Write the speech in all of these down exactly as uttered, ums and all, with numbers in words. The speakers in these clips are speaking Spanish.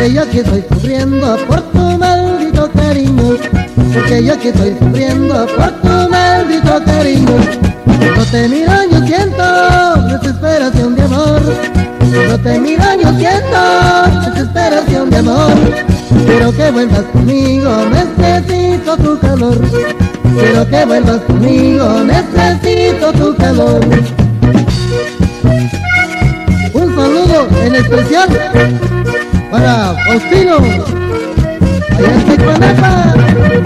porque yo aquí estoy sufriendo por tu maldito cariño, porque yo aquí estoy sufriendo por tu maldito cariño. Cuando te miro yo siento desesperación de amor, cuando te miro yo siento desesperación de amor. Quiero que vuelvas conmigo, necesito tu calor, quiero que vuelvas conmigo, necesito tu calor. Un saludo en especial para Faustino, allá en Tijuana.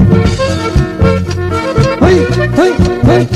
¡Ay, ay, ay!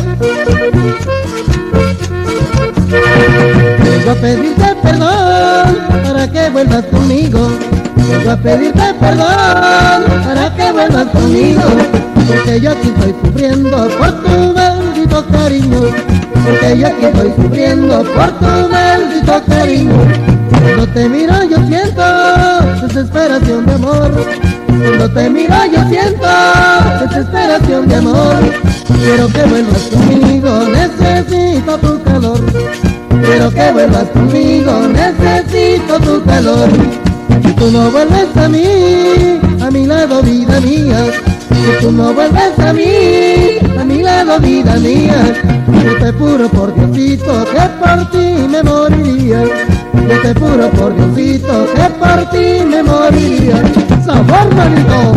Vengo a pedirte perdón para que vuelvas conmigo, vengo a pedirte perdón para que vuelvas conmigo, porque yo aquí estoy sufriendo por tu maldito cariño, porque yo aquí estoy sufriendo por tu maldito cariño. Cuando te miro yo siento desesperación de amor, cuando te miro yo siento desesperación de amor. Quiero que vuelvas conmigo, necesito tu calor, quiero que vuelvas conmigo, necesito tu calor. Si tú no vuelves a mí, a mi lado vida mía, si tú no vuelves a mí, a mi lado vida mía, yo te juro por Diosito que por ti me moriría, yo te juro por Diosito que por ti me moriría. ¡Sabor, manito!